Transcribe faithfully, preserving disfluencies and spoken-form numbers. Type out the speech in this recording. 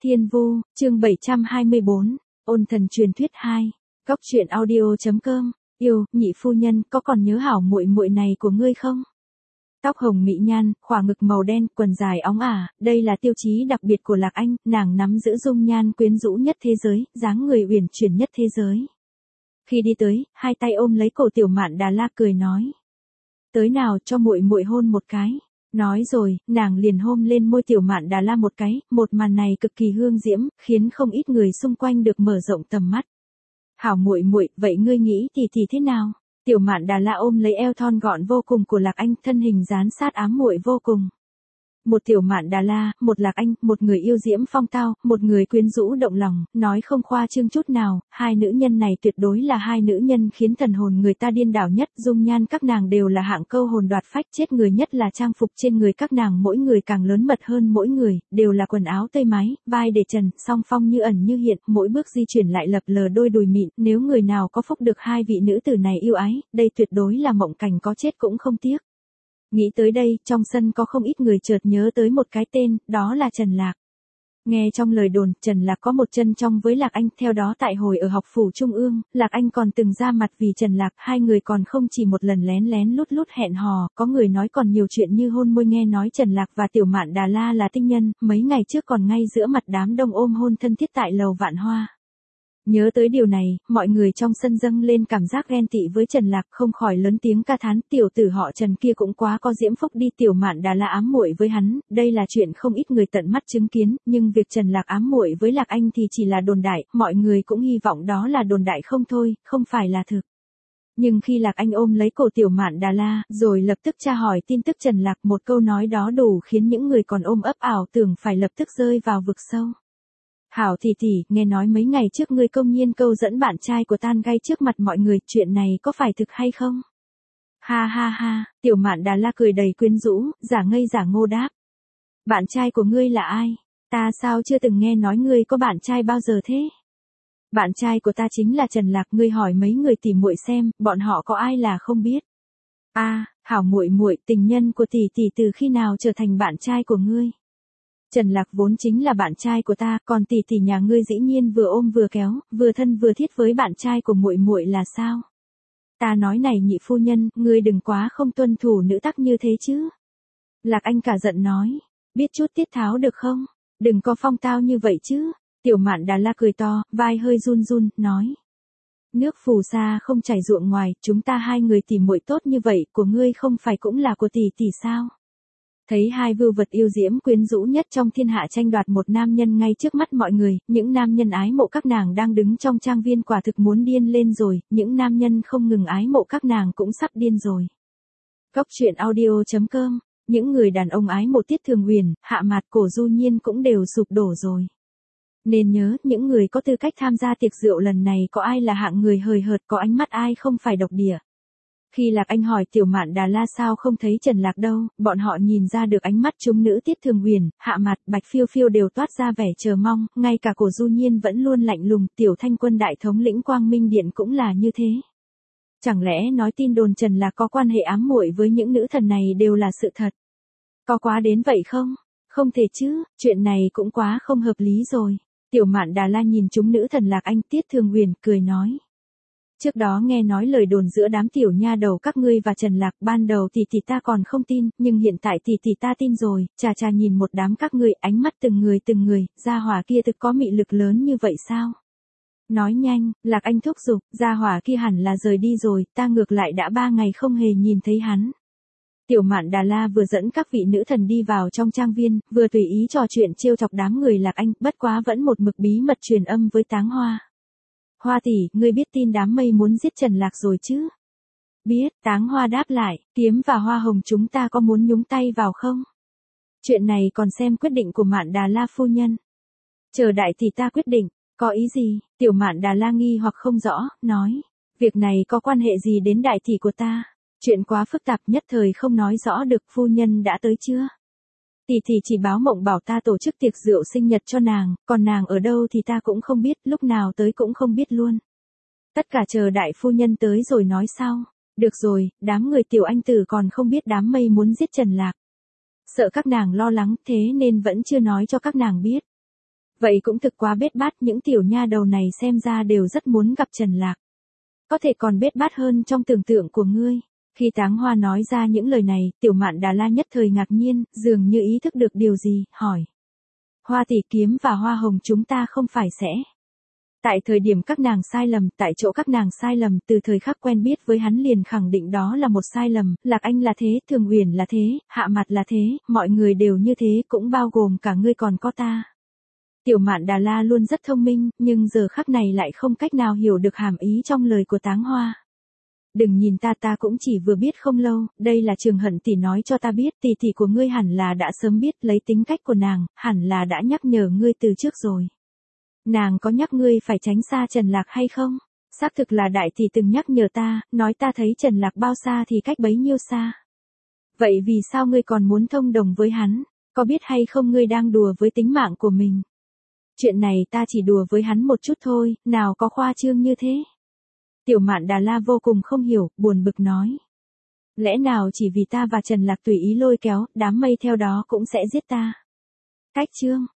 Thiên Vu, chương bảy trăm hai mươi bốn, Ôn thần truyền thuyết hai. Góc truyện audio.com. Yêu, nhị phu nhân, có còn nhớ hảo muội muội này của ngươi không? Tóc hồng mỹ nhan, khỏa ngực màu đen, quần dài óng ả, đây là tiêu chí đặc biệt của Lạc Anh, nàng nắm giữ dung nhan quyến rũ nhất thế giới, dáng người uyển chuyển nhất thế giới. Khi đi tới, hai tay ôm lấy cổ Tiểu Mạn Đà La cười nói: "Tới nào, cho muội muội hôn một cái." Nói rồi, nàng liền hôn lên môi Tiểu Mạn Đà La một cái, một màn này cực kỳ hương diễm, khiến không ít người xung quanh được mở rộng tầm mắt. "Hảo muội muội, vậy ngươi nghĩ thì thì thế nào?" Tiểu Mạn Đà La ôm lấy eo thon gọn vô cùng của Lạc Anh, thân hình dán sát ám muội vô cùng. Một Tiểu Mạn Đà La, một Lạc Anh, một người yêu diễm phong tao, một người quyến rũ động lòng, nói không khoa trương chút nào, hai nữ nhân này tuyệt đối là hai nữ nhân khiến thần hồn người ta điên đảo nhất, dung nhan các nàng đều là hạng câu hồn đoạt phách, chết người nhất là trang phục trên người các nàng, mỗi người càng lớn mật hơn mỗi người, đều là quần áo tây mái, vai để trần, song phong như ẩn như hiện, mỗi bước di chuyển lại lập lờ đôi đùi mịn, nếu người nào có phúc được hai vị nữ tử này yêu ái, đây tuyệt đối là mộng cảnh có chết cũng không tiếc. Nghĩ tới đây, trong sân có không ít người chợt nhớ tới một cái tên, đó là Trần Lạc. Nghe trong lời đồn, Trần Lạc có một chân trong với Lạc Anh, theo đó tại hồi ở học phủ Trung ương, Lạc Anh còn từng ra mặt vì Trần Lạc, hai người còn không chỉ một lần lén lén lút lút hẹn hò, có người nói còn nhiều chuyện như hôn môi. Nghe nói Trần Lạc và Tiểu Mạn Đà La là tinh nhân, mấy ngày trước còn ngay giữa mặt đám đông ôm hôn thân thiết tại lầu Vạn Hoa. Nhớ tới điều này, mọi người trong sân dâng lên cảm giác ghen tị với Trần Lạc, không khỏi lớn tiếng ca thán, tiểu tử họ Trần kia cũng quá có diễm phúc đi. Tiểu Mạn Đà La ám muội với hắn, đây là chuyện không ít người tận mắt chứng kiến, nhưng việc Trần Lạc ám muội với Lạc Anh thì chỉ là đồn đại, mọi người cũng hy vọng đó là đồn đại không thôi, không phải là thực. Nhưng khi Lạc Anh ôm lấy cổ Tiểu Mạn Đà La, rồi lập tức tra hỏi tin tức Trần Lạc, một câu nói đó đủ khiến những người còn ôm ấp ảo tưởng phải lập tức rơi vào vực sâu. "Hảo tỷ tỷ, nghe nói mấy ngày trước ngươi công nhiên câu dẫn bạn trai của Tan Gay trước mặt mọi người, chuyện này có phải thực hay không?" Ha ha ha, Tiểu Mạn Đà La cười đầy quyến rũ, giả ngây giả ngô đáp: "Bạn trai của ngươi là ai? Ta sao chưa từng nghe nói ngươi có bạn trai bao giờ thế?" "Bạn trai của ta chính là Trần Lạc, ngươi hỏi mấy người tỉ muội xem, bọn họ có ai là không biết." "A, à, hảo muội muội, tình nhân của tỷ tỷ từ khi nào trở thành bạn trai của ngươi?" "Trần Lạc vốn chính là bạn trai của ta, còn tỷ tỷ nhà ngươi dĩ nhiên vừa ôm vừa kéo, vừa thân vừa thiết với bạn trai của muội muội là sao?" "Ta nói này nhị phu nhân, ngươi đừng quá không tuân thủ nữ tắc như thế chứ." Lạc Anh cả giận nói: "Biết chút tiết tháo được không? Đừng có phong tao như vậy chứ." Tiểu Mạn Đà La cười to, vai hơi run run, nói: "Nước phù sa không chảy ruộng ngoài, chúng ta hai người tỉ muội tốt như vậy, của ngươi không phải cũng là của tỷ tỷ sao?" Thấy hai vưu vật yêu diễm quyến rũ nhất trong thiên hạ tranh đoạt một nam nhân ngay trước mắt mọi người, những nam nhân ái mộ các nàng đang đứng trong trang viên quả thực muốn điên lên rồi, những nam nhân không ngừng ái mộ các nàng cũng sắp điên rồi. Góc truyện audio.com. Những người đàn ông ái mộ Tiết Thường Huyền, Hạ Mạt, Cổ Du Nhiên cũng đều sụp đổ rồi. Nên nhớ, những người có tư cách tham gia tiệc rượu lần này có ai là hạng người hời hợt, có ánh mắt ai không phải độc địa. Khi Lạc Anh hỏi Tiểu Mạn Đà La sao không thấy Trần Lạc đâu, bọn họ nhìn ra được ánh mắt chúng nữ Tiết Thường Huyền, Hạ Mạt, Bạch Phiêu Phiêu đều toát ra vẻ chờ mong, ngay cả Cổ Du Nhiên vẫn luôn lạnh lùng, Tiểu Thanh Quân đại thống lĩnh Quang Minh Điện cũng là như thế. Chẳng lẽ nói tin đồn Trần Lạc có quan hệ ám muội với những nữ thần này đều là sự thật? Có quá đến vậy không? Không thể chứ, chuyện này cũng quá không hợp lý rồi. Tiểu Mạn Đà La nhìn chúng nữ thần Lạc Anh, Tiết Thường Huyền, cười nói: "Trước đó nghe nói lời đồn giữa đám tiểu nha đầu các ngươi và Trần Lạc, ban đầu tỷ tỷ ta còn không tin, nhưng hiện tại tỷ tỷ ta tin rồi, chà chà nhìn một đám các ngươi, ánh mắt từng người từng người, gia hỏa kia thực có mị lực lớn như vậy sao?" "Nói nhanh." Lạc Anh thúc giục, "gia hỏa kia hẳn là rời đi rồi, ta ngược lại đã ba ngày không hề nhìn thấy hắn." Tiểu Mạn Đà La vừa dẫn các vị nữ thần đi vào trong trang viên, vừa tùy ý trò chuyện trêu chọc đám người Lạc Anh, bất quá vẫn một mực bí mật truyền âm với Táng Hoa. "Hoa tỷ, ngươi biết tin đám mây muốn giết Trần Lạc rồi chứ?" "Biết." Táng Hoa đáp lại, "Kiếm và Hoa Hồng chúng ta có muốn nhúng tay vào không? Chuyện này còn xem quyết định của Mạn Đà La phu nhân." "Chờ đại tỷ ta quyết định." "Có ý gì?" Tiểu Mạn Đà La nghi hoặc không rõ, nói: "Việc này có quan hệ gì đến đại tỷ của ta? Chuyện quá phức tạp, nhất thời không nói rõ được. Phu nhân đã tới chưa?" "Tỷ tỷ chỉ báo mộng bảo ta tổ chức tiệc rượu sinh nhật cho nàng, còn nàng ở đâu thì ta cũng không biết, lúc nào tới cũng không biết luôn. Tất cả chờ đại phu nhân tới rồi nói sau." "Được rồi, đám người Tiểu Anh Tử còn không biết đám mây muốn giết Trần Lạc. Sợ các nàng lo lắng, thế nên vẫn chưa nói cho các nàng biết." Vậy cũng thực quá bết bát, những tiểu nha đầu này xem ra đều rất muốn gặp Trần Lạc. Có thể còn bết bát hơn trong tưởng tượng của ngươi. Khi Táng Hoa nói ra những lời này, Tiểu Mạn Đà La nhất thời ngạc nhiên, dường như ý thức được điều gì, hỏi. Hoa tỷ kiếm và hoa hồng chúng ta không phải sẽ. Tại thời điểm các nàng sai lầm, tại chỗ các nàng sai lầm, từ thời khắc quen biết với hắn liền khẳng định đó là một sai lầm, Lạc Anh là thế, Thường Uyển là thế, Hạ Mặt là thế, mọi người đều như thế, cũng bao gồm cả ngươi còn có ta. Tiểu Mạn Đà La luôn rất thông minh, nhưng giờ khắc này lại không cách nào hiểu được hàm ý trong lời của Táng Hoa. Đừng nhìn ta, ta cũng chỉ vừa biết không lâu, đây là Trường Hận tỷ nói cho ta biết, tỷ tỷ của ngươi hẳn là đã sớm biết, lấy tính cách của nàng, hẳn là đã nhắc nhở ngươi từ trước rồi. Nàng có nhắc ngươi phải tránh xa Trần Lạc hay không? Xác thực là đại tỷ từng nhắc nhở ta, nói ta thấy Trần Lạc bao xa thì cách bấy nhiêu xa. Vậy vì sao ngươi còn muốn thông đồng với hắn? Có biết hay không ngươi đang đùa với tính mạng của mình? Chuyện này ta chỉ đùa với hắn một chút thôi, nào có khoa trương như thế. Tiểu Mạn Đà La vô cùng không hiểu, buồn bực nói. Lẽ nào chỉ vì ta và Trần Lạc tùy ý lôi kéo, đám mây theo đó cũng sẽ giết ta? Cách chương